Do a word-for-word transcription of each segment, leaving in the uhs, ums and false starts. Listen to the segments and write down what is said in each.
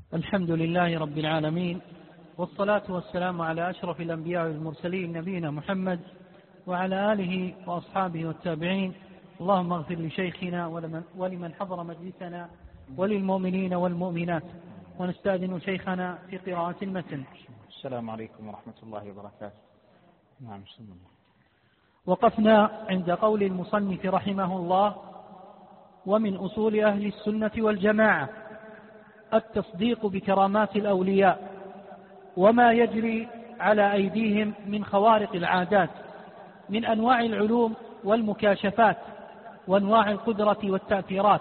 الحمد لله رب العالمين، والصلاة والسلام على أشرف الأنبياء والمرسلين نبينا محمد وعلى آله وأصحابه والتابعين. اللهم اغفر لشيخنا ولمن حضر مجلسنا وللمؤمنين والمؤمنات. ونستأذن شيخنا في قراءة المتن. السلام عليكم ورحمة الله وبركاته. نعم بسم الله. وقفنا عند قول المصنف رحمه الله: ومن أصول أهل السنة والجماعة التصديق بكرامات الأولياء وما يجري على أيديهم من خوارق العادات من أنواع العلوم والمكاشفات وأنواع القدرة والتأثيرات،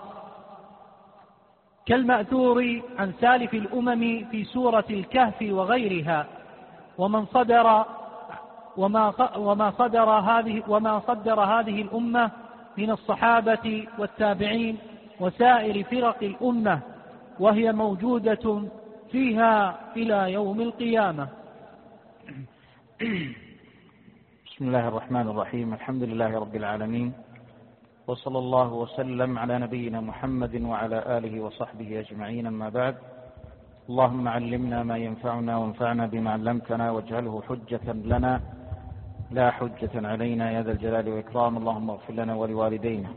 كالمأثور عن سالف الأمم في سورة الكهف وغيرها، ومن صدر وما وما صدر هذه وما صدر هذه الأمة من الصحابة والتابعين وسائر فرق الأمة، وهي موجودة فيها إلى يوم القيامة. بسم الله الرحمن الرحيم. الحمد لله رب العالمين، وصلى الله وسلم على نبينا محمد وعلى آله وصحبه أجمعين، أما بعد. اللهم علمنا ما ينفعنا وانفعنا بما علمتنا واجعله حجة لنا لا حجة علينا يا ذا الجلال والإكرام. اللهم اغفر لنا ولوالدينا.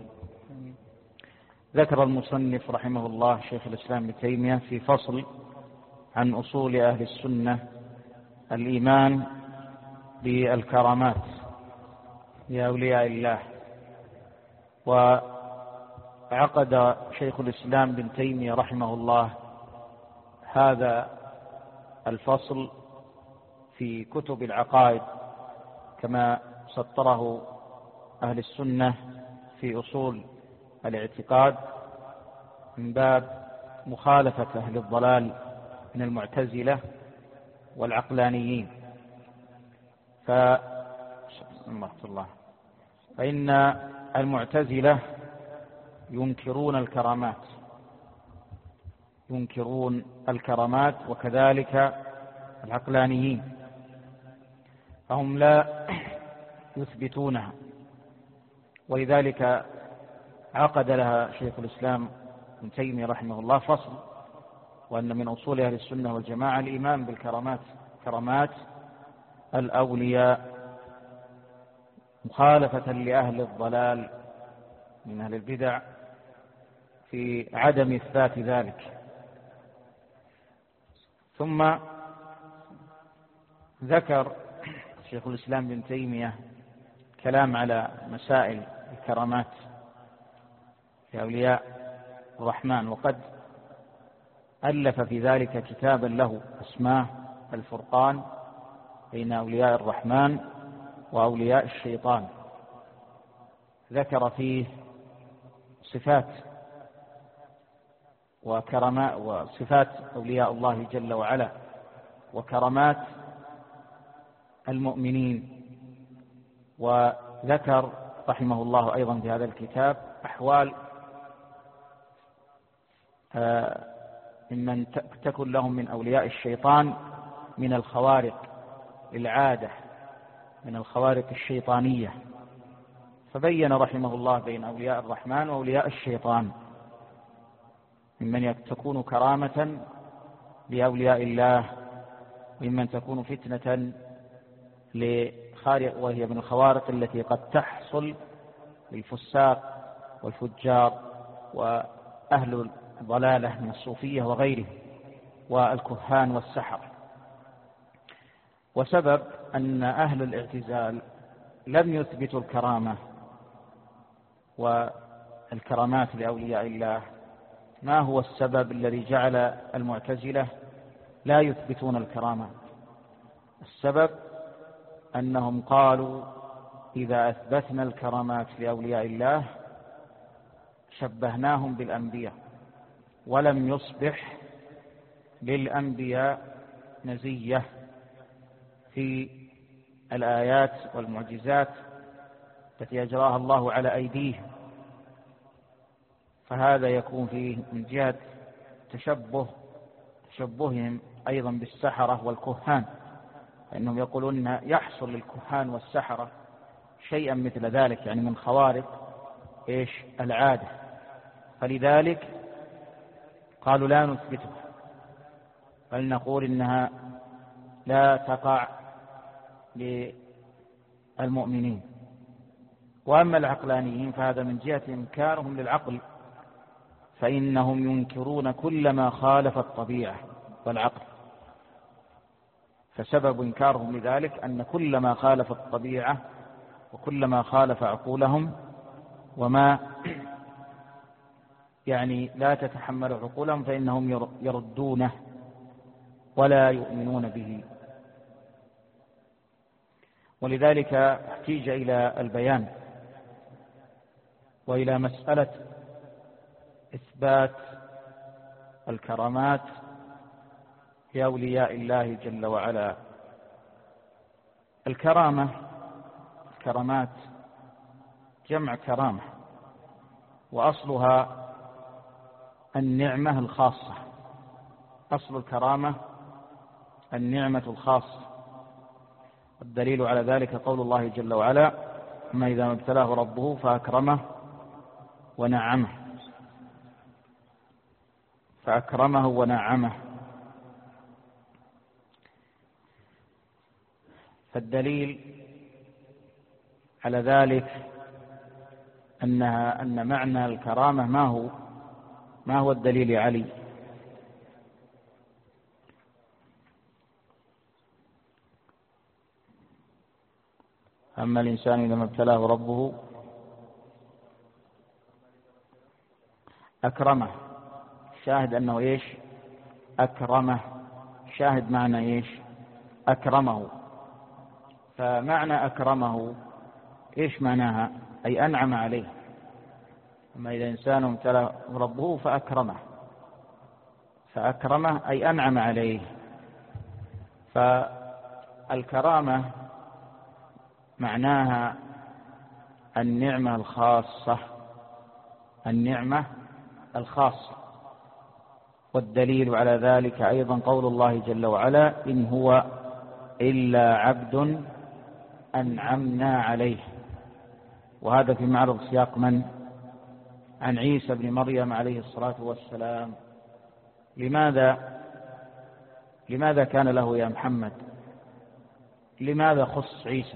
ذكر المصنف رحمه الله شيخ الإسلام ابن تيمية في فصل عن أصول أهل السنة الإيمان بالكرامات لأولياء الله. وعقد شيخ الإسلام ابن تيمية رحمه الله هذا الفصل في كتب العقائد كما سطره أهل السنة في أصول الاعتقاد، من باب مخالفة أهل الضلال من المعتزلة والعقلانيين. ف... الله. فإن المعتزلة ينكرون الكرامات ينكرون الكرامات وكذلك العقلانيين، فهم لا يثبتونها، ولذلك عقد لها شيخ الإسلام ابن تيمية رحمه الله فصل، وأن من أصول أهل السنة والجماعة الإيمان بالكرامات، كرامات الأولياء، مخالفة لأهل الضلال من أهل البدع في عدم إثبات ذلك. ثم ذكر شيخ الإسلام ابن تيمية كلام على مسائل الكرامات لأولياء الرحمن، وقد ألف في ذلك كتابا له اسمه الفرقان بين أولياء الرحمن وأولياء الشيطان. ذكر فيه صفات وكرامات وصفات أولياء الله جل وعلا وكرامات المؤمنين، وذكر رحمه الله أيضا في هذا الكتاب أحوال ممن تكن لهم من أولياء الشيطان من الخوارق للعادة، من الخوارق الشيطانية، فبين رحمه الله بين أولياء الرحمن وأولياء الشيطان، ممن تكون كرامة لأولياء الله وممن تكون فتنة لخارق، وهي من الخوارق التي قد تحصل للفساق والفجار وأهل الضلالة من الصوفية وغيره والكهان والسحر. وسبب أن أهل الاعتزال لم يثبتوا الكرامة والكرامات لأولياء الله، ما هو السبب الذي جعل المعتزلة لا يثبتون الكرامات؟ السبب أنهم قالوا إذا أثبتنا الكرامات لأولياء الله شبهناهم بالأنبياء، ولم يصبح للأنبياء مزية في الآيات والمعجزات التي أجراها الله على أيديهم، فهذا يكون فيه من جهة تشبه تشبههم أيضا بالسحرة والكهان، فإنهم يقولون أن يحصل للكهان والسحرة شيئا مثل ذلك، يعني من خوارق إيش العادة، فلذلك قالوا لا نثبتها. بل نقول إنها لا تقع للمؤمنين. وأما العقلانيين فهذا من جهة إنكارهم للعقل، فإنهم ينكرون كل ما خالف الطبيعة والعقل، فسبب إنكارهم لذلك أن كل ما خالف الطبيعة وكل ما خالف عقولهم وما يعني لا تتحمل عقولهم فإنهم يردونه ولا يؤمنون به. ولذلك احتيج إلى البيان وإلى مسألة إثبات الكرامات لأولياء الله جل وعلا. الكرامة الكرامات جمع كرامة، وأصلها النعمة الخاصة. أصل الكرامة النعمة الخاصة، الدليل على ذلك قول الله جل وعلا: أما إذا ما ابتلاه ربه فأكرمه ونعمه فأكرمه ونعمه. فالدليل على ذلك أنها أن معنى الكرامة ما هو ما هو الدليل يا علي؟ أما الإنسان إذا ما ابتلاه ربه أكرمه، شاهد أنه إيش؟ أكرمه، شاهد معنى إيش؟ أكرمه. فمعنى أكرمه إيش معناها؟ أي أنعم عليه. أما إذا إنسان ابتلاه ربه فأكرمه فأكرمه أي أنعم عليه. فالكرامة معناها النعمة الخاصة، النعمة الخاصة. والدليل على ذلك أيضا قول الله جل وعلا: إن هو إلا عبد أنعمنا عليه. وهذا في معرض سياق من؟ عن عيسى بن مريم عليه الصلاة والسلام. لماذا لماذا كان له يا محمد؟ لماذا خص عيسى؟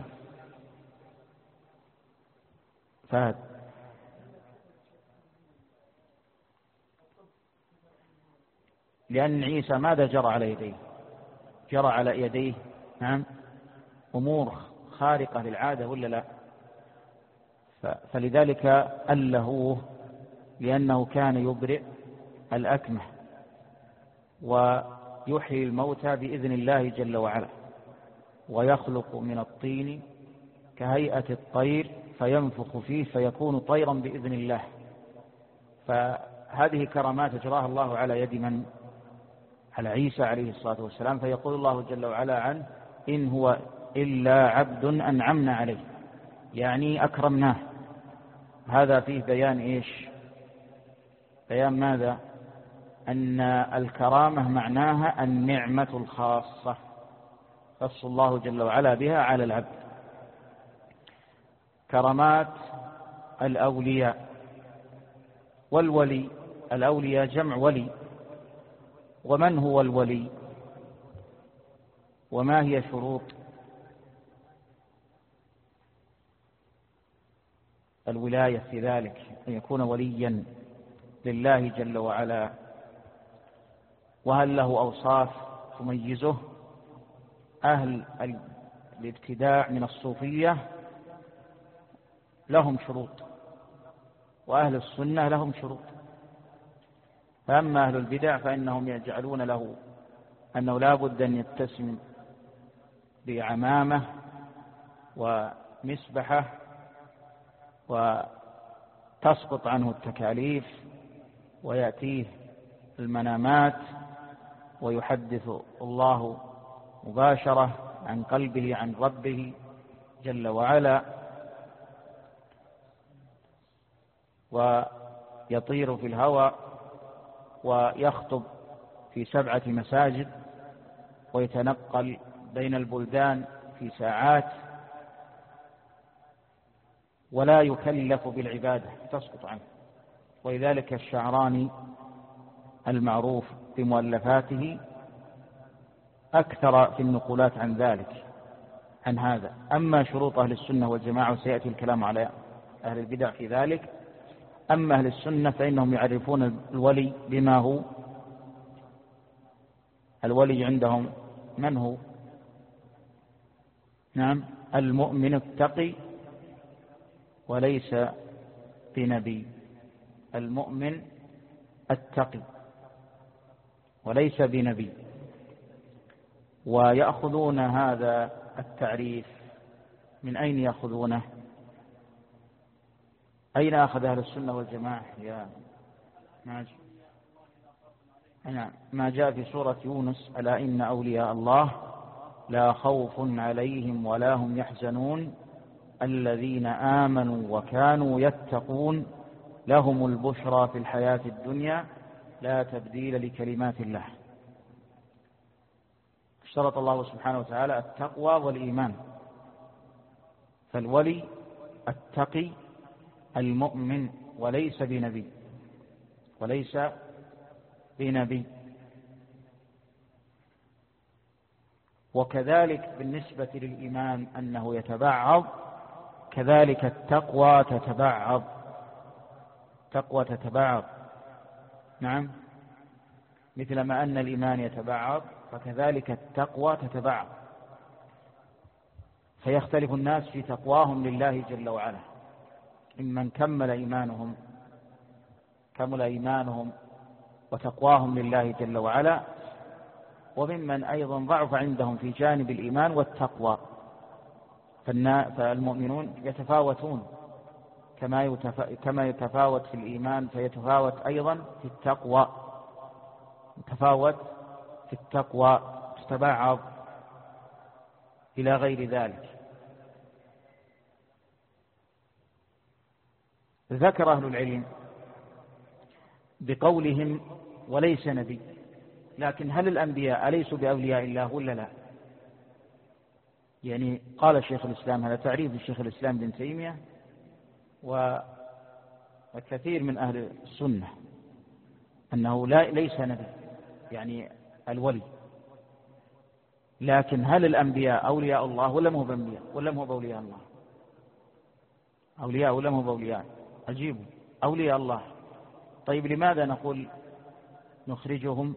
فهد. لأن عيسى ماذا جرى على يديه؟ جرى على يديه نعم أمور خارقة للعادة ولا لا؟ فلذلك ألهوه، لأنه كان يبرئ الأكمه ويحيي الموتى بإذن الله جل وعلا، ويخلق من الطين كهيئة الطير فينفخ فيه فيكون طيرا بإذن الله. فهذه كرامات أجراها الله على يد من؟ على عيسى عليه الصلاة والسلام. فيقول الله جل وعلا عنه: إن هو إلا عبد أنعمنا عليه، يعني أكرمناه. هذا فيه بيان إيش؟ بيان ماذا؟ أن الكرامة معناها النعمة الخاصة خص الله جل وعلا بها على العبد. كرامات الأولياء والولي. الأولياء جمع ولي. ومن هو الولي؟ وما هي شروط الولاية في ذلك؟ أن يكون وليا لله جل وعلا. وهل له أوصاف تميزه؟ أهل الابتداع من الصوفية لهم شروط، وأهل السنة لهم شروط. فأما أهل البدع فإنهم يجعلون له أنه لا بد أن يتسم بعمامة ومسبحة وتسقط عنه التكاليف ويأتيه المنامات ويحدث الله مباشرة عن قلبه عن ربه جل وعلا، ويطير في الهواء ويخطب في سبعة مساجد ويتنقل بين البلدان في ساعات ولا يكلف بالعبادة، تسقط عنه. ولذلك الشعراني المعروف بمؤلفاته أكثر في النقولات عن ذلك عن هذا. أما شروط أهل السنة والجماعة وسيأتي الكلام على أهل البدع في ذلك، أما أهل السنة فإنهم يعرفون الولي بما هو. الولي عندهم من هو؟ نعم، المؤمن التقي وليس بنبي. المؤمن التقي وليس بنبي. ويأخذون هذا التعريف من أين يأخذونه؟ أين أخذ أهل السنة والجماعة يا ماجد؟ ما جاء في سورة يونس: ألا إن أولياء الله لا خوف عليهم ولا هم يحزنون الذين آمنوا وكانوا يتقون لهم البشرى في الحياة الدنيا لا تبديل لكلمات الله. اشترط الله سبحانه وتعالى التقوى والإيمان. فالولي التقي المؤمن وليس بنبي وليس بنبي. وكذلك بالنسبة للإيمان أنه يتبعض، كذلك التقوى تتبعض. تقوى تتبعض، نعم، مثل ما أن الإيمان يتبعض فكذلك التقوى تتبعض. فيختلف الناس في تقواهم لله جل وعلا، ممن كمل إيمانهم كمل إيمانهم وتقواهم لله جل وعلا، وممن أيضا ضعف عندهم في جانب الإيمان والتقوى. فالمؤمنون يتفاوتون كما يتفاوت في الإيمان فيتفاوت أيضا في التقوى. يتفاوت في التقوى، تتبعض إلى غير ذلك. ذكر أهل العلم بقولهم وليس نبي، لكن هل الأنبياء أليسوا بأولياء الله ولا لا؟ يعني قال شيخ الإسلام، هذا تعريف الشيخ الإسلام بن تيمية وكثير من أهل السنة، أنه لا ليس نبي يعني الولي. لكن هل الأنبياء أولياء الله ولا مو بأنبياء ولا مو بأولياء الله؟ أولياء ولا مو بأولياء؟ عجيب، أولياء الله. طيب لماذا نقول نخرجهم؟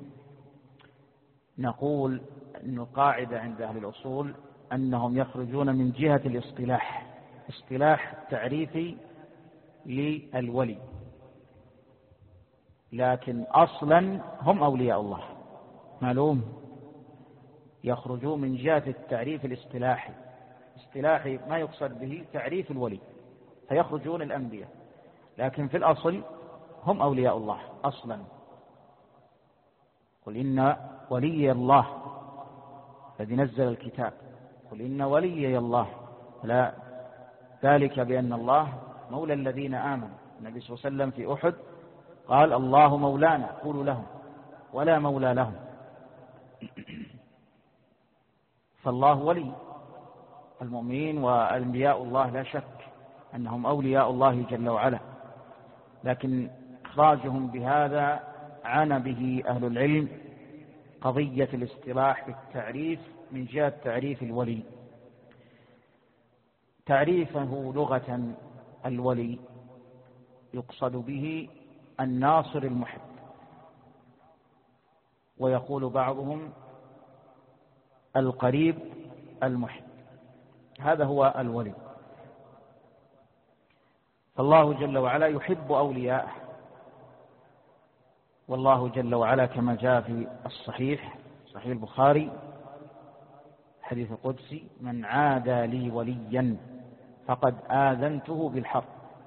نقول أن القاعدة عند أهل الأصول أنهم يخرجون من جهة الاصطلاح، اصطلاح تعريفي للولي، لكن أصلا هم أولياء الله معلوم. يخرجون من جهة التعريف الاصطلاحي، اصطلاحي ما يقصد به تعريف الولي، فيخرجون الأنبياء، لكن في الأصل هم أولياء الله أصلا. قل إن ولي الله الذي نزل الكتاب، قل إن ولي الله، لا ذلك بأن الله مولى الذين آمنوا. النبي صلى الله عليه وسلم في أحد قال: الله مولانا قولوا لهم ولا مولى لهم. فالله ولي المؤمنين، وأنبياء الله لا شك أنهم أولياء الله جل وعلا، لكن إخراجهم بهذا عانى به أهل العلم قضية الاصطلاح بالتعريف من جهة تعريف الولي. تعريفه لغة الولي يقصد به الناصر المحب، ويقول بعضهم القريب المحب، هذا هو الولي. فالله جل وعلا يحب أولياءه، والله جل وعلا كما جاء في الصحيح صحيح البخاري حديث قدسي: من عادى لي وليا فقد آذنته بالحرب.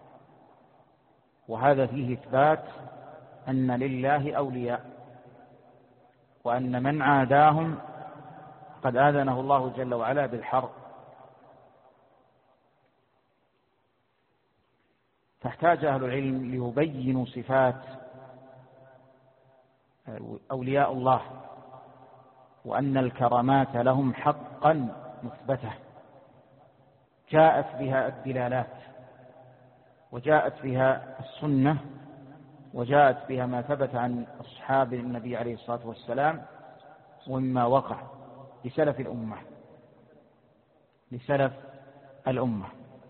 وهذا فيه إثبات أن لله أولياء، وأن من عاداهم قد آذنه الله جل وعلا بالحرب. فاحتاج أهل العلم ليبينوا صفات أولياء الله، وأن الكرامات لهم حقا مثبتة جاءت بها الدلالات، وجاءت بها السنة، وجاءت بها ما ثبت عن أصحاب النبي عليه الصلاة والسلام ومما وقع. لسلف الأمة لسلف الأمة.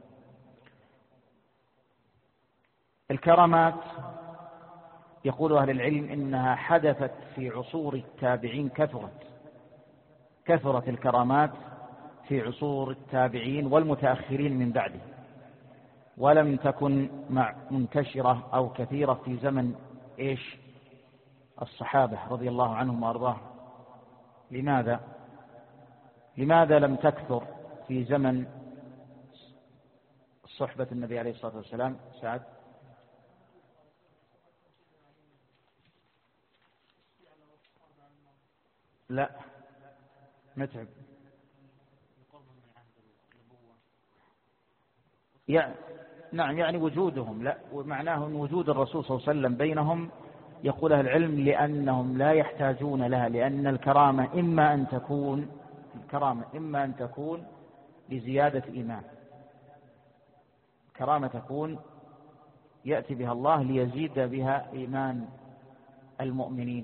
الكرامات يقول أهل العلم إنها حدثت في عصور التابعين، كثرت كثرت الكرامات في عصور التابعين والمتأخرين من بعده، ولم تكن مع منتشرة أو كثيرة في زمن إيش الصحابة رضي الله عنهم وأرضاهم. لماذا؟ لماذا لم تكثر في زمن صحبة النبي عليه الصلاة والسلام؟ سعد. لا متعب. يعني نعم يعني وجودهم، لا ومعناه أن وجود الرسول صلى الله عليه وسلم بينهم، يقول أهل العلم لأنهم لا يحتاجون لها، لأن الكرامة إما أن تكون الكرامة إما أن تكون لزيادة إيمان، كرامة تكون يأتي بها الله ليزيد بها إيمان المؤمنين،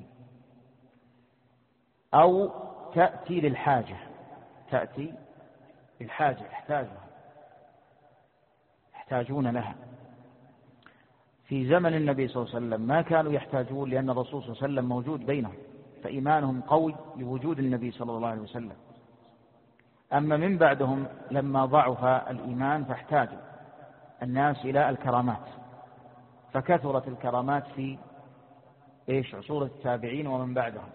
أو تأتي للحاجة تأتي للحاجة يحتاجها يحتاجون لها. في زمن النبي صلى الله عليه وسلم ما كانوا يحتاجون، لأن الرسول صلى الله عليه وسلم موجود بينهم، فإيمانهم قوي لوجود النبي صلى الله عليه وسلم. أما من بعدهم لما ضعف الإيمان فاحتاج الناس إلى الكرامات، فكثرت الكرامات في إيش عصور التابعين ومن بعدهم.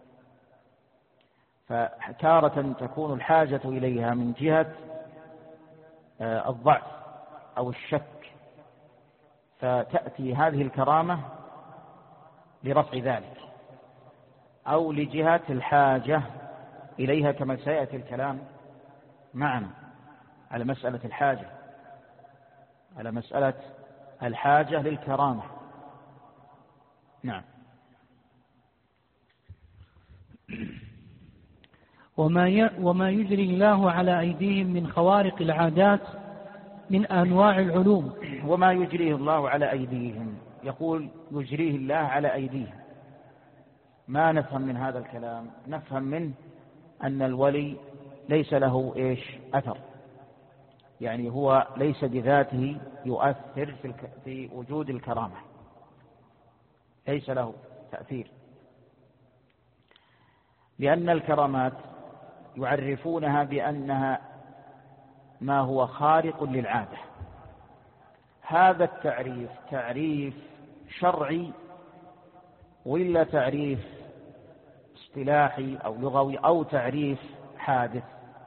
فتارة تكون الحاجة إليها من جهة الضعف أو الشك، فتأتي هذه الكرامة لرفع ذلك، أو لجهة الحاجة إليها، كما سيأتي الكلام معنا على مسألة الحاجة على مسألة الحاجة للكرامة. نعم. وما وما يجري الله على أيديهم من خوارق العادات من أنواع العلوم. وما يجريه الله على أيديهم، يقول يجريه الله على أيديهم. ما نفهم من هذا الكلام؟ نفهم منه أن الولي ليس له إيش أثر، يعني هو ليس بذاته يؤثر في, الك... في وجود الكرامة، ليس له تأثير، لأن الكرامات يعرفونها بأنها ما هو خارق للعادة. هذا التعريف تعريف شرعي ولا تعريف اصطلاحي أو لغوي أو تعريف حادث؟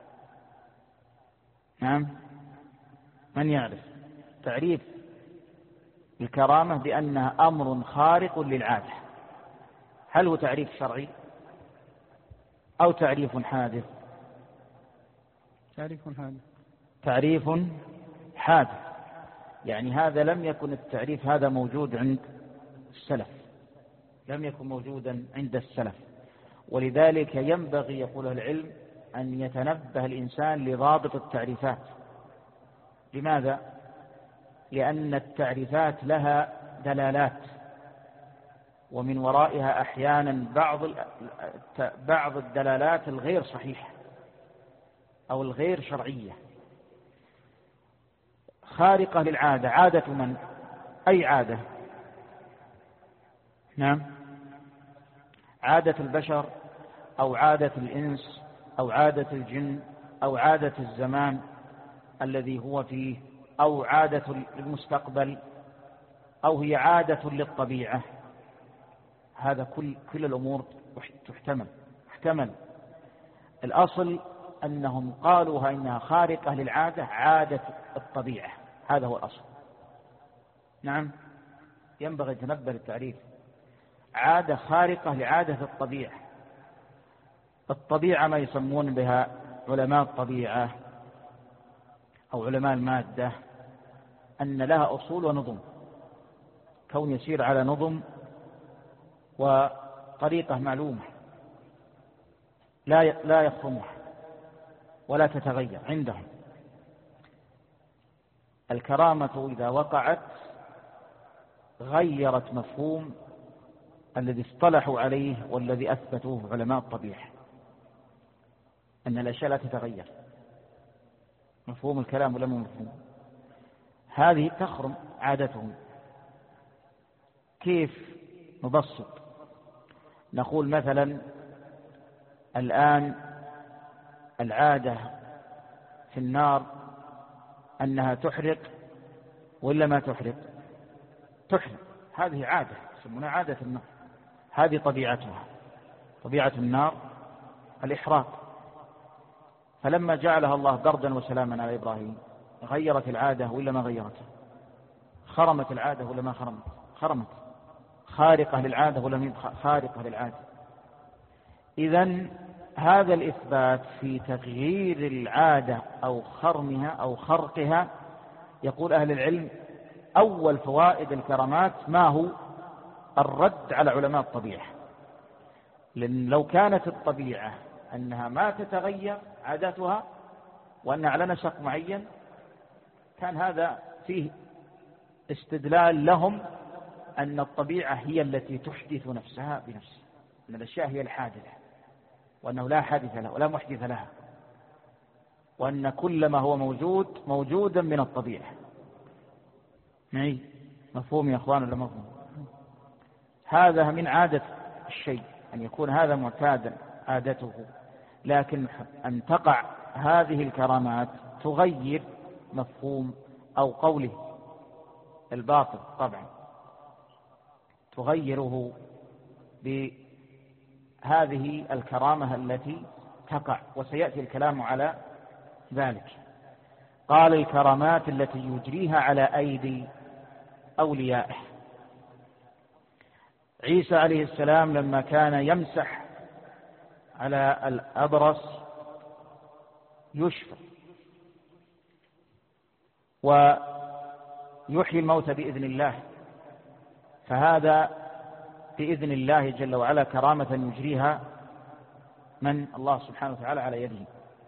نعم، من يعرف تعريف الكرامة بأنها أمر خارق للعادة؟ هل هو تعريف شرعي أو تعريف حادث؟ تعريف حادث. تعريف حادث، يعني هذا لم يكن التعريف هذا موجود عند السلف، لم يكن موجودا عند السلف، ولذلك ينبغي يقول العلم أن يتنبه الإنسان لضابط التعريفات. لماذا؟ لأن التعريفات لها دلالات، ومن ورائها أحيانا بعض بعض الدلالات الغير صحيحة أو الغير شرعية. خارقة للعادة، عادة من؟ أي عادة؟ نعم، عادة البشر أو عادة الإنس أو عادة الجن أو عادة الزمان الذي هو فيه أو عادة المستقبل أو هي عادة للطبيعة. هذا كل كل الأمور تحتمل تحتمل الأصل أنهم قالوها إنها خارقة للعادة، عادة الطبيعة، هذا هو الأصل. نعم، ينبغي تنبه التعريف، عادة خارقة لعادة الطبيعة. الطبيعة ما يسمون بها علماء الطبيعة أو علماء المادة أن لها أصول ونظم، كون يسير على نظم وطريقة معلومة لا لا يخرمها ولا تتغير عندهم. الكرامة إذا وقعت غيرت مفهوم الذي اصطلحوا عليه والذي أثبتوه علماء الطبيعة. أن الأشياء لا تتغير. مفهوم الكلام ولا مو مفهوم؟ هذه تخرم عادتهم. كيف نبسط؟ نقول مثلا الآن العادة في النار أنها تحرق ولا ما تحرق؟ تحرق. هذه عادة يسمونها عادة النار، هذه طبيعتها، طبيعة النار الإحراق. فلما جعلها الله بردا وسلاما على إبراهيم غيرت العادة ولا ما غيرت؟ خرمت العادة ولا ما خرمت؟ خرمت. خارقة للعادة ولا من خارقة للعادة؟ إذن هذا الإثبات في تغيير العادة أو خرمها أو خرقها، يقول أهل العلم أول فوائد الكرامات ما هو؟ الرد على علماء الطبيعة. لأن لو كانت الطبيعة أنها ما تتغير عاداتها وأنها على نسق معين كان هذا فيه استدلال لهم أن الطبيعة هي التي تحدث نفسها بنفسها، أن الأشياء هي الحادثة، وأنه لا حادث لها ولا محدث لها، وأن كل ما هو موجود موجودا من الطبيعة. معي؟ مفهوم يا أخوان ولا مفهوم؟ هذا من عادة الشيء أن يكون هذا معتادا عادته، لكن أن تقع هذه الكرامات تغير مفهوم أو قوله الباطل طبعا، تغيره بهذه الكرامة التي تقع، وسيأتي الكلام على ذلك. قال الكرامات التي يجريها على أيدي أوليائه. عيسى عليه السلام لما كان يمسح على الأبرص يشفى ويحيي الموت بإذن الله، فهذا بإذن الله جل وعلا كرامة يجريها من الله سبحانه وتعالى على يده.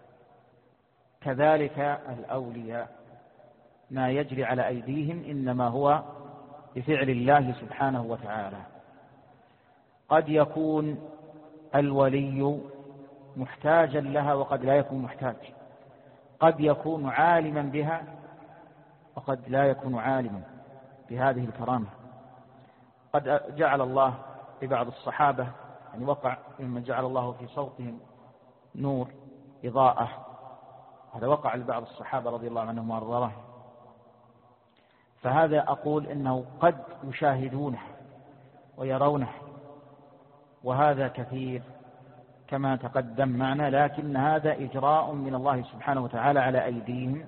كذلك الأولياء ما يجري على أيديهم إنما هو بفعل الله سبحانه وتعالى. قد يكون الولي محتاجا لها وقد لا يكون محتاج، قد يكون عالما بها وقد لا يكون عالما بهذه الكرامة. قد جعل الله لبعض الصحابة يعني وقع ممن جعل الله في صوتهم نور إضاءة، هذا وقع لبعض الصحابة رضي الله عنهم وارضاهم، فهذا أقول إنه قد يشاهدونه ويرونه، وهذا كثير كما تقدم معنا، لكن هذا إجراء من الله سبحانه وتعالى على أيديهم،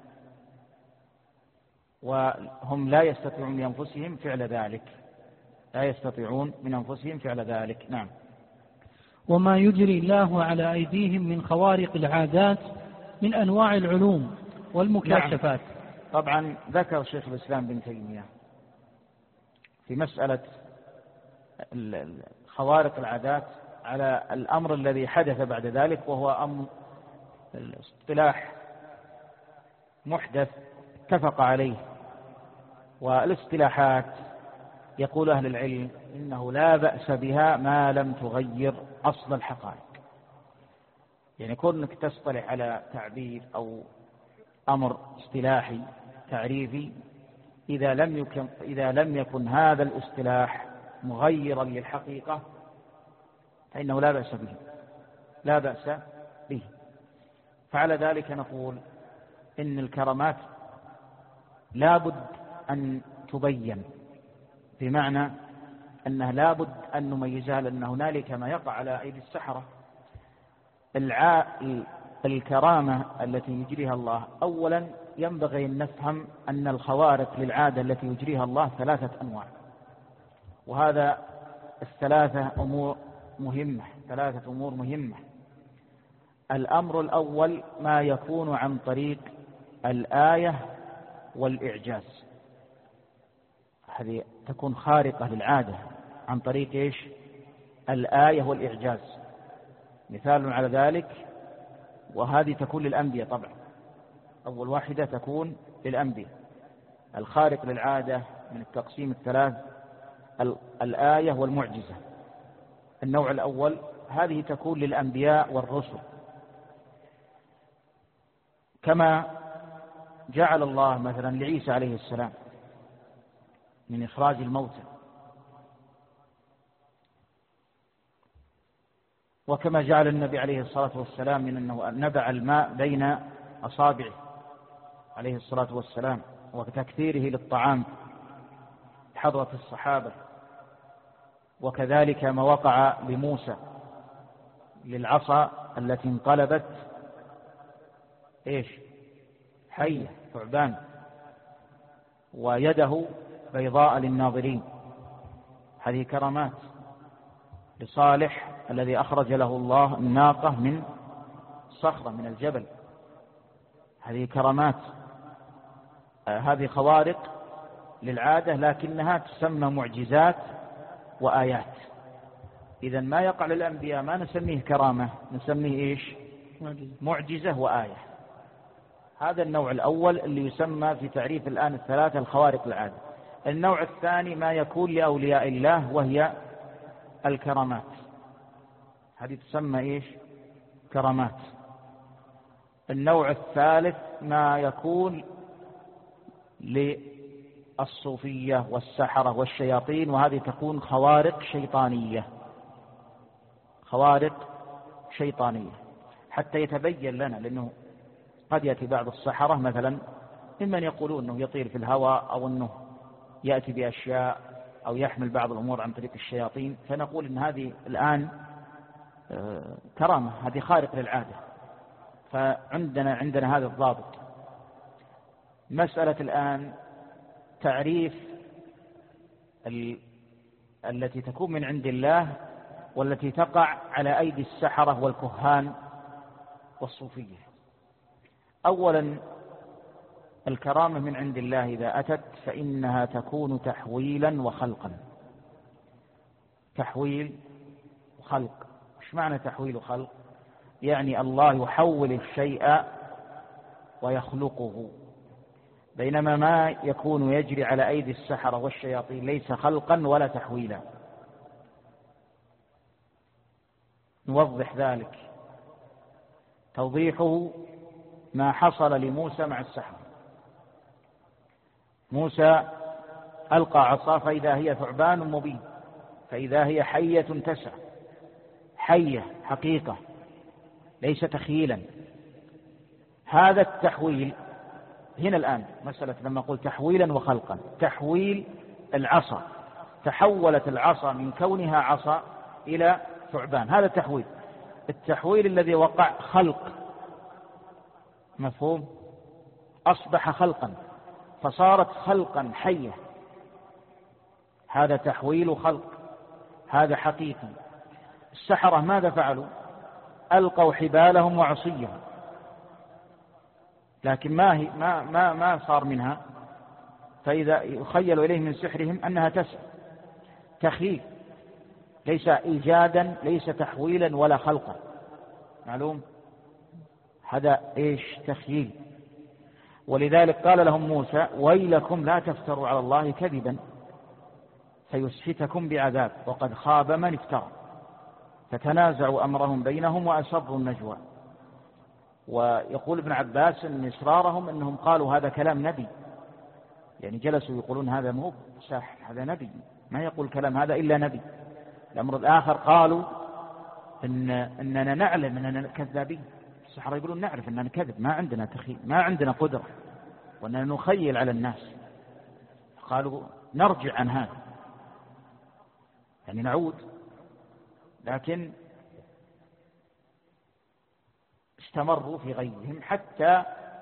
وهم لا يستطيعون من أنفسهم فعل ذلك، لا يستطيعون من أنفسهم فعل ذلك. نعم. وما يجري الله على أيديهم من خوارق العادات من أنواع العلوم والمكاشفات. نعم. طبعا ذكر شيخ الإسلام بن تيمية في مسألة خوارق العادات على الأمر الذي حدث بعد ذلك، وهو أمر الاصطلاح محدث اتفق عليه. والاصطلاحات يقول أهل العلم إنه لا بأس بها ما لم تغير أصل الحقائق. يعني كونك تصطلح على تعبير أو أمر اصطلاحي تعريفي، إذا لم يكن, إذا لم يكن هذا الاصطلاح مغيرا للحقيقة فإنه لا بأس به، لا بأس به. فعلى ذلك نقول إن الكرامات لا بد أن تبين، بمعنى أنها لا بد أن نميزها، لأن هنالك ما يقع على أيدي السحرة. الكرامة التي يجريها الله، أولا ينبغي أن نفهم أن الخوارق للعادة التي يجريها الله ثلاثة أنواع، وهذا الثلاثة أمور مهمة، ثلاثة أمور مهمة. الأمر الأول ما يكون عن طريق الآية والإعجاز، هذه تكون خارقة للعادة عن طريق إيش؟ الآية والإعجاز. مثال على ذلك، وهذه تكون للأنبياء طبعا، أول واحدة تكون للأنبياء الخارق للعادة من التقسيم الثلاث، الآية والمعجزة. النوع الأول هذه تكون للأنبياء والرسل، كما جعل الله مثلا لعيسى عليه السلام من إخراج الموتى، وكما جعل النبي عليه الصلاة والسلام من أنه نبع الماء بين أصابعه عليه الصلاة والسلام، وتكثيره للطعام حضرة الصحابة. وكذلك ما وقع لموسى للعصا التي انقلبت إيش؟ حية، ثعبان، ويده بيضاء للناظرين. هذه كرامات. لصالح الذي أخرج له الله الناقة من صخرة من الجبل، هذه كرامات. آه هذه خوارق للعادة، لكنها تسمى معجزات وآيات. إذن ما يقع للأنبياء ما نسميه كرامة، نسميه إيش؟ معجزة وآية. هذا النوع الأول اللي يسمى في تعريف الآن الثلاثة الخوارق العادة. النوع الثاني ما يكون لأولياء الله وهي الكرامات، هذه تسمى إيش؟ كرامات. النوع الثالث ما يكون للصوفية والسحرة والشياطين، وهذه تكون خوارق شيطانية، خوارق شيطانية، حتى يتبين لنا. لأنه قد يأتي بعض السحرة مثلا ممن يقولون أنه يطير في الهواء، أو أنه يأتي بأشياء أو يحمل بعض الأمور عن طريق الشياطين، فنقول أن هذه الآن كرامة، هذه خارق للعادة. فعندنا عندنا هذا الضابط. مسألة الآن تعريف ال... التي تكون من عند الله والتي تقع على أيدي السحرة والكهان والصوفية. أولا، الكرامة من عند الله إذا أتت فإنها تكون تحويلا وخلقا. تحويل وخلق. إيش معنى تحويل وخلق؟ يعني الله يحول الشيء ويخلقه، بينما ما يكون يجري على أيدي السحرة والشياطين ليس خلقا ولا تحويلا. نوضح ذلك. توضيحه ما حصل لموسى مع السحرة. موسى ألقى عصاه فإذا هي ثعبان مبين، فإذا هي حية تسعى، حية حقيقة ليس تخيلا. هذا التحويل هنا الآن مسألة لما قلت تحويلا وخلقا. تحويل العصا، تحولت العصا من كونها عصا إلى ثعبان، هذا التحويل. التحويل الذي وقع خلق، مفهوم؟ أصبح خلقا، فصارت خلقا حية، هذا تحويل وخلق، هذا حقيقي. السحرة ماذا فعلوا؟ ألقوا حبالهم وعصيهم، لكن ما هي ما ما ما صار منها. فإذا يخيل إليه من سحرهم أنها تسعى، تخيل، ليس إيجادا، ليس تحويلا ولا خلقا. معلوم؟ هذا إيش؟ تخيل. ولذلك قال لهم موسى: ويلكم لا تفتروا على الله كذبا فيسحتكم بعذاب وقد خاب من افترى. فتنازعوا أمرهم بينهم وأسروا النجوى. ويقول ابن عباس أن إصرارهم أنهم قالوا هذا كلام نبي، يعني جلسوا يقولون هذا مو ساحر، هذا نبي، ما يقول كلام هذا إلا نبي. الأمر الآخر قالوا إن أننا نعلم أننا كذابين. السحرة يقولون نعرف أننا كذب، ما عندنا تخيل، ما عندنا قدرة، وأننا نخيل على الناس. قالوا نرجع عن هذا، يعني نعود. لكن استمروا في غيهم حتى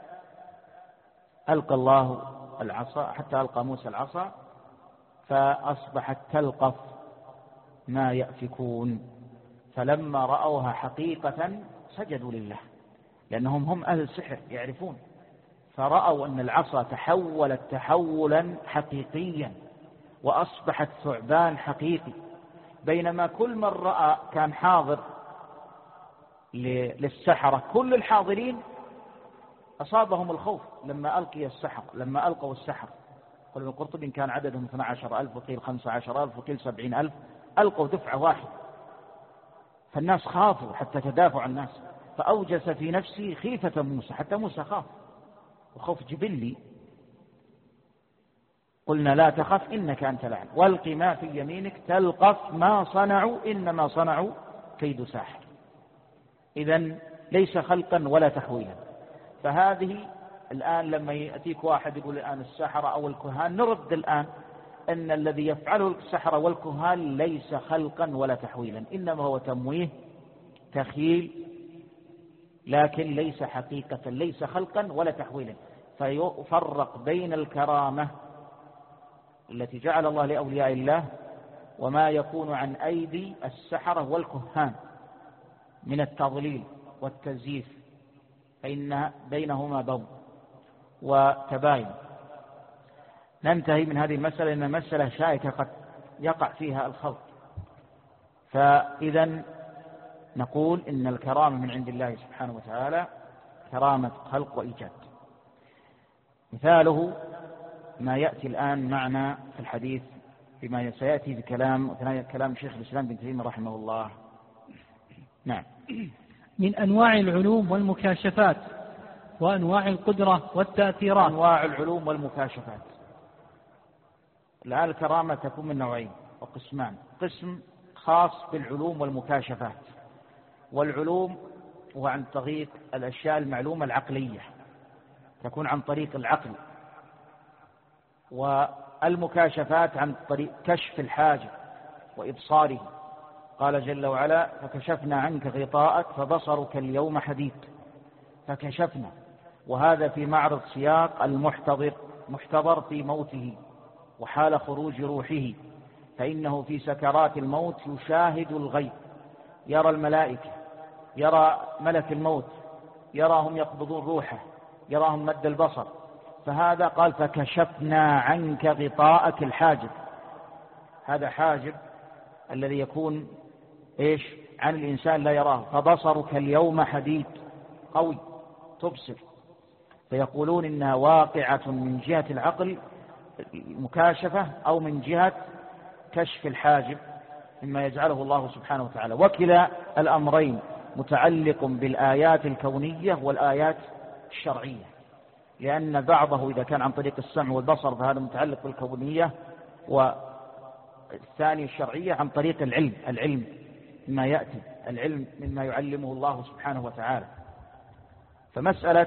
ألقى الله العصا، حتى ألقى موسى العصا فأصبحت تلقف ما يأفكون. فلما رأوها حقيقة سجدوا لله، لأنهم هم أهل السحر يعرفون. فرأوا أن العصا تحولت تحولا حقيقيا وأصبحت ثعبان حقيقي. بينما كل من رأى كان حاضر للسحرة، كل الحاضرين أصابهم الخوف لما ألقي السحر، لما ألقوا السحر. قل ابن قرطبي كان عددهم اثنا عشر ألف، وقيل خمسة عشر ألف، وقيل سبعين ألف، ألقوا دفعة واحدة. فالناس خافوا حتى تدافعوا عن الناس. فأوجس في نفسه خيفة موسى، حتى موسى خاف وخوف جبلي. قلنا لا تخف إنك أنت الأعلى والق ما في يمينك تلقف ما صنعوا إنما صنعوا كيد ساحر. إذن ليس خلقا ولا تحويلا. فهذه الآن لما يأتيك واحد يقول الآن السحرة أو الكهان، نرد الآن أن الذي يفعله السحرة والكهان ليس خلقا ولا تحويلا، إنما هو تمويه تخيل، لكن ليس حقيقة، ليس خلقا ولا تحويلا. فيفرق بين الكرامة التي جعل الله لأولياء الله وما يكون عن أيدي السحرة والكهان من التضليل والتزييف، فإن بينهما بون وتباين. ننتهي من هذه المسألة إن مسألة شائكة قد يقع فيها الخلط. فإذا نقول إن الكرامة من عند الله سبحانه وتعالى كرامة خلق وإيجاد. مثاله ما يأتي الآن معنا في الحديث بما سيأتي بكلام كلام شيخ الإسلام بن تيمية رحمه الله. نعم. من أنواع العلوم والمكاشفات وأنواع القدرة والتأثيرات. أنواع العلوم والمكاشفات. الآن الكرامة تكون من نوعين وقسمان. قسم خاص بالعلوم والمكاشفات، والعلوم هو عن طريق الأشياء المعلومة العقلية، تكون عن طريق العقل، والمكاشفات عن طريق كشف الحاجب وإبصاره. قال جل وعلا فكشفنا عنك غطاءك فبصرك اليوم حديد. فكشفنا، وهذا في معرض سياق المحتضر محتضر في موته وحال خروج روحه، فإنه في سكرات الموت يشاهد الغيب، يرى الملائكة، يرى ملك الموت، يراهم يقبضون روحه، يراهم مد البصر. فهذا قال فكشفنا عنك غطاءك الحاجب، هذا حاجب الذي يكون إيش عن الإنسان لا يراه. فبصرك اليوم حديد، قوي تبصر. فيقولون إنها واقعة من جهة العقل مكاشفة أو من جهة كشف الحاجب مما يجعله الله سبحانه وتعالى. وكلا الأمرين متعلق بالآيات الكونية والآيات الشرعية، لأن بعضه إذا كان عن طريق السمع والبصر فهذا متعلق بالكونية، والثاني الشرعية عن طريق العلم. العلم مما يأتي، العلم مما يعلمه الله سبحانه وتعالى. فمسألة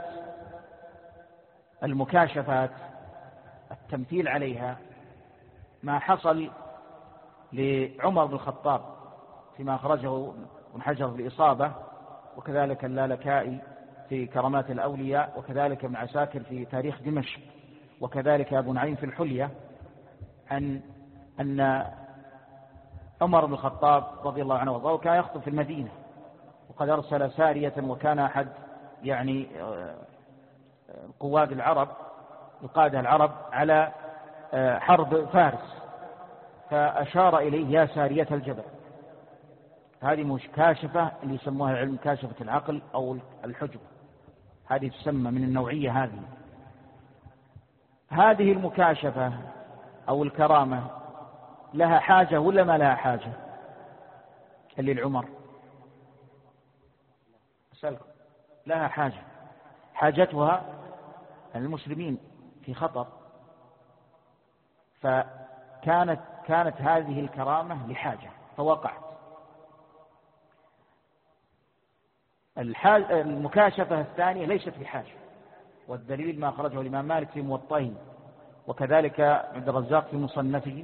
المكاشفات التمثيل عليها ما حصل لعمر بن الخطاب فيما أخرجه ابن حجر في الإصابة، وكذلك اللالكائي في كرامات الأولياء، وكذلك ابن عساكر في تاريخ دمشق، وكذلك أبو نعيم في الحلية، عن أن عمر بن الخطاب رضي الله عنه وارضاه كان يخطب في المدينة، وقد أرسل سارية، وكان أحد يعني قواد العرب القادة العرب على حرب فارس، فأشار إليه يا سارية الجبل. هذه مكاشفة اللي يسموها العلم مكاشفة العقل أو الحجب، هذه تسمى من النوعية هذه. هذه المكاشفة أو الكرامة لها حاجة ولا ما لها حاجة؟ اللي العمر أسألكم، لها حاجة. حاجتها المسلمين في خطر، فكانت كانت هذه الكرامة لحاجة فوقعت. المكاشفة الثانية ليست بحاجة، والدليل ما خرجه الإمام مالك في موطئه، وكذلك عند الرزاق في مصنفه،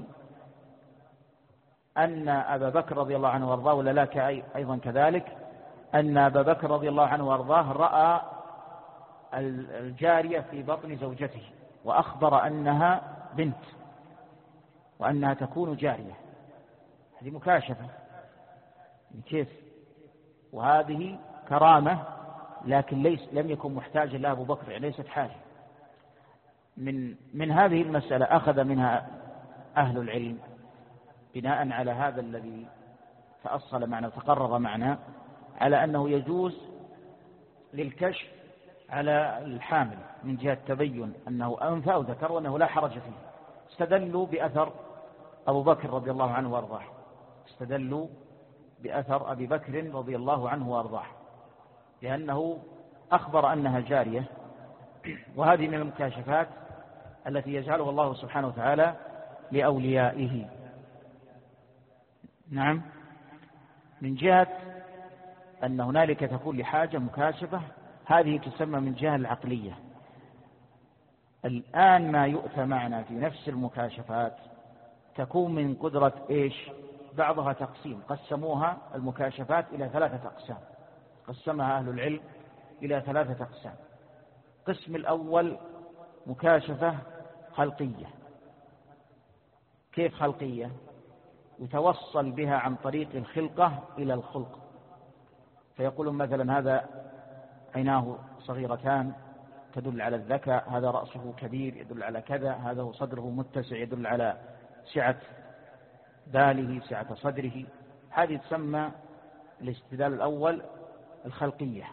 أن أبا بكر رضي الله عنه وارضاه، ولا لك أيضا كذلك، أن أبا بكر رضي الله عنه وارضاه رأى الجارية في بطن زوجته وأخبر أنها بنت وأنها تكون جارية. هذه مكاشفة كيف؟ وهذه كرامة، لكن ليس لم يكن محتاجا لها أبو بكر، يعني ليست حاجة. من من هذه المسألة أخذ منها أهل العلم بناء على هذا الذي تأصل معنا وتقرر معنا، على أنه يجوز للكشف على الحامل من جهة تبين أنه أنثى أو ذكر، وأنه لا حرج فيه. استدلوا بأثر أبو بكر رضي الله عنه وارضاه، استدلوا بأثر أبي بكر رضي الله عنه وارضاه، لأنه أخبر أنها جارية، وهذه من المكاشفات التي يجعلها الله سبحانه وتعالى لأوليائه. نعم، من جهة أن هنالك تكون لحاجة مكاشفة، هذه تسمى من جهة العقلية. الآن ما يؤتى معنا في نفس المكاشفات تكون من قدرة إيش؟ بعضها تقسيم، قسموها المكاشفات إلى ثلاثة أقسام، قسمها أهل العلم إلى ثلاثة أقسام. القسم الأول مكاشفة خلقية. كيف خلقية؟ يتوصل بها عن طريق الخلقة إلى الخلق، فيقولون مثلا هذا عيناه صغيرتان تدل على الذكاء، هذا رأسه كبير يدل على كذا، هذا صدره متسع يدل على سعة باله سعة صدره. هذه تسمى الاستدلال الأول الخلقية.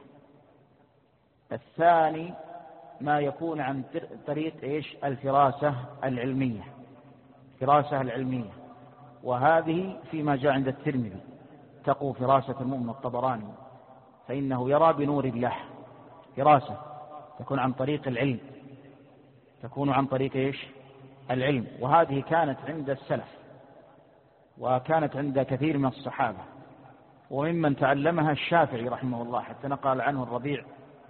الثاني ما يكون عن طريق إيش؟ الفراسة العلمية، فراسة العلمية، وهذه فيما جاء عند الترمذي: تقوا فراسة المؤمن الطبراني فإنه يرى بنور الله. فراسة تكون عن طريق العلم، تكون عن طريق إيش؟ العلم. وهذه كانت عند السلف، وكانت عند كثير من الصحابة، وممن تعلمها الشافعي رحمه الله، حتى نقل عنه الربيع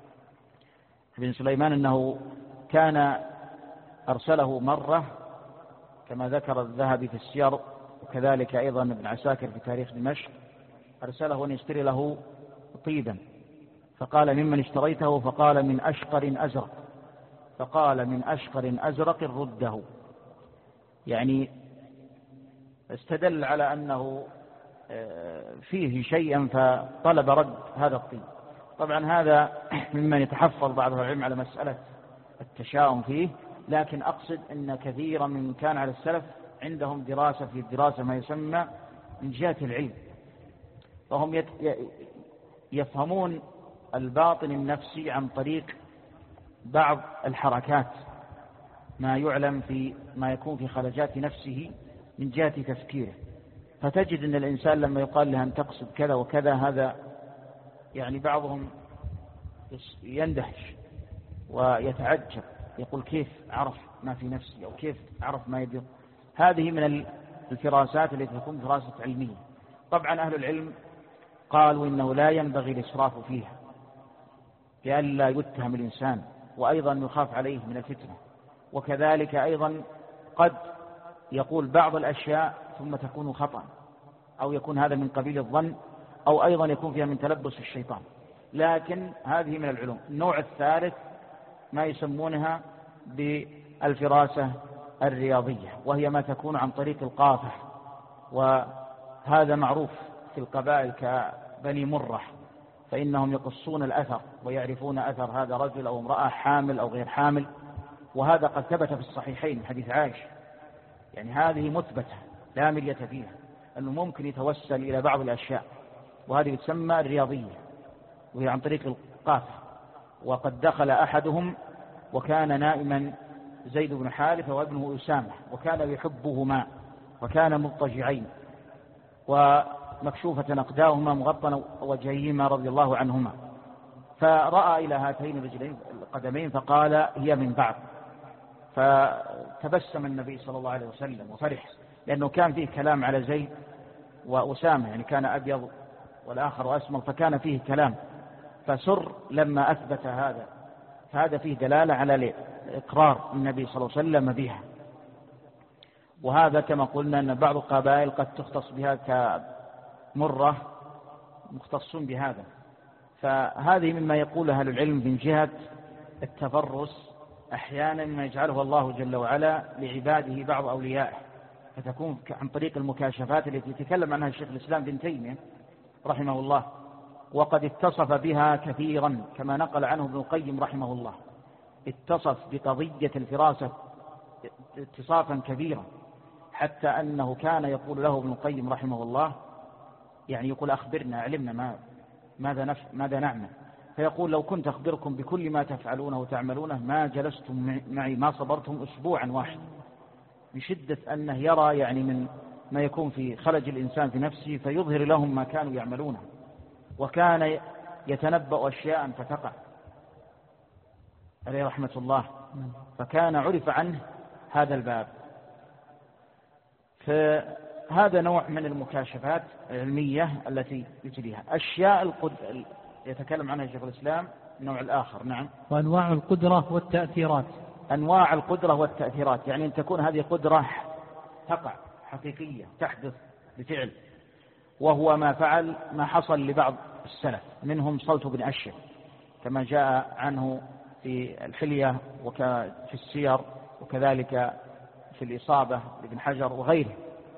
بن سليمان أنه كان أرسله مرة كما ذكر الذهبي في السير، وكذلك أيضا ابن عساكر في تاريخ دمشق، أرسله أن يشتري له طيبا، فقال: ممن اشتريته؟ فقال: من أشقر أزرق. فقال: من أشقر أزرق رده، يعني استدل على أنه فيه شيئا فطلب رد هذا الطيب. طبعا هذا ممن يتحفظ بعض العلم على مسألة التشاؤم فيه، لكن أقصد أن كثيرا من كان على السلف عندهم دراسة في الدراسة ما يسمى من جهة العلم، فهم يفهمون الباطن النفسي عن طريق بعض الحركات، ما يعلم في ما يكون في خلجات نفسه من جهة تفكيره. فتجد أن الإنسان لما يقال له أن تقصد كذا وكذا، هذا يعني بعضهم يندهش ويتعجب، يقول: كيف عرف ما في نفسي؟ أو كيف عرف ما يدير؟ هذه من الفراسات التي تكون فراسة علمية. طبعا أهل العلم قالوا إنه لا ينبغي الإسراف فيها لئلا يتهم الإنسان، وأيضا يخاف عليه من الفتنة. وكذلك أيضا قد يقول بعض الأشياء ثم تكون خطأ، أو يكون هذا من قبيل الظن، أو أيضا يكون فيها من تلبس الشيطان. لكن هذه من العلوم. النوع الثالث ما يسمونها بالفراسة الرياضية، وهي ما تكون عن طريق القافة، وهذا معروف في القبائل كبني مرة، فإنهم يقصون الأثر ويعرفون أثر هذا رجل أو امرأة حامل أو غير حامل، وهذا قد ثبت في الصحيحين حديث عائشة. يعني هذه مثبتة لا مرية فيها، أنه ممكن يتوسل إلى بعض الأشياء، وهذه تسمى الرياضية، وهي عن طريق القافة. وقد دخل أحدهم وكان نائما زيد بن حارثة وابنه أسامة، وكان يحبهما، وكان مضطجعين ومكشوفة أقداهما مغطى وجهيهما رضي الله عنهما، فرأى إلى هاتين الرجلين القدمين فقال: هي من بعض. فتبسم النبي صلى الله عليه وسلم وفرح، لأنه كان فيه كلام على زيد وأسامة، يعني كان أبيض والآخر أسمر، فكان فيه كلام، فسر لما أثبت هذا. فهذا فيه دلالة على إقرار النبي صلى الله عليه وسلم بها. وهذا كما قلنا أن بعض القبائل قد تختص بها كمرة، مختصون بهذا. فهذه مما يقول أهل العلم من جهة التفرس، أحيانا ما يجعله الله جل وعلا لعباده بعض أوليائه، فتكون عن طريق المكاشفات التي يتكلم عنها الشيخ الإسلام بن تيمية رحمه الله، وقد اتصف بها كثيرا كما نقل عنه ابن القيم رحمه الله. اتصف بقضية الفراسة اتصافا كبيرا، حتى أنه كان يقول له ابن القيم رحمه الله، يعني يقول: أخبرنا، علمنا ما ماذا, نف... ماذا نعمل؟ فيقول: لو كنت أخبركم بكل ما تفعلونه وتعملونه ما جلستم معي، ما صبرتم أسبوعا واحد، من شدة أنه يرى يعني من ما يكون في خلج الإنسان في نفسه، فيظهر لهم ما كانوا يعملونه. وكان يتنبأ أشياء فتقع عليه رحمة الله، فكان عرف عنه هذا الباب. فهذا نوع من المكاشفات العلمية التي يجريها. أشياء القد... يتكلم عنها شيخ الإسلام النوع الآخر. نعم. وأنواع القدرة والتأثيرات. أنواع القدرة والتأثيرات، يعني أن تكون هذه قدرة تقع حقيقية تحدث بفعل، وهو ما فعل ما حصل لبعض السلف منهم صلت بن أشيم كما جاء عنه في الحلية وفي السير، وكذلك في الإصابة لابن حجر وغيره،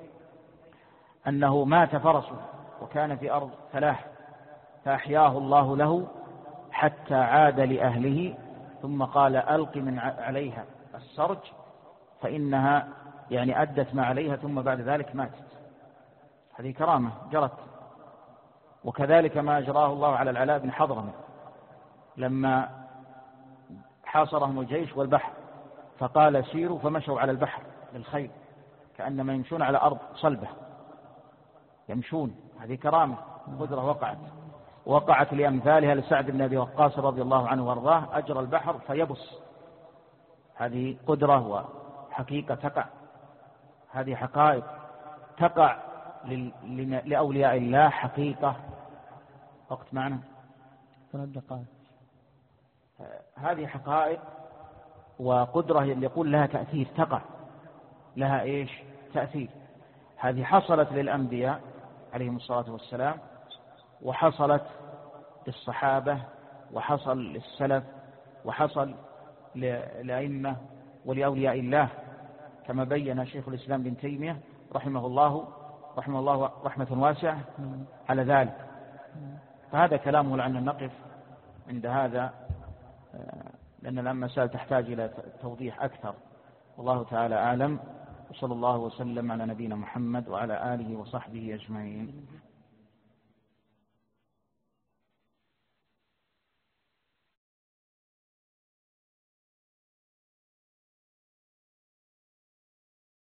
أنه مات فرسه وكان في أرض فلاح فأحياه الله له حتى عاد لأهله، ثم قال ألق من عليها السرج فإنها يعني أدت ما عليها، ثم بعد ذلك ماتت. هذه كرامة جرت. وكذلك ما أجراه الله على العلاء بن حضرمة لما حاصرهم الجيش والبحر، فقال سيروا فمشوا على البحر بالخيل كأنما يمشون على أرض صلبة يمشون. هذه كرامة قدرة وقعت. وقعت لأمثالها لسعد بن أبي وقاص رضي الله عنه وارضاه، أجرى البحر فيبص. هذه قدرة وحقيقة تقع. هذه حقائق تقع لأولياء الله حقيقة. وقت معنا ثلاث دقائق. هذه حقائق وقدرة اللي يقول لها تأثير، تقع لها إيش؟ تأثير. هذه حصلت للأنبياء عليهم الصلاة والسلام، وحصلت للصحابة، وحصل للسلف، وحصل للأئمة ولأولياء الله كما بين شيخ الإسلام ابن تيمية رحمه الله رحمه الله رحمة واسعة على ذلك. فهذا كلامه، لعلنا نقف عند هذا لأن الآن مسائل تحتاج إلى توضيح أكثر. والله تعالى أعلم، وصلى الله وسلم على نبينا محمد وعلى آله وصحبه أجمعين.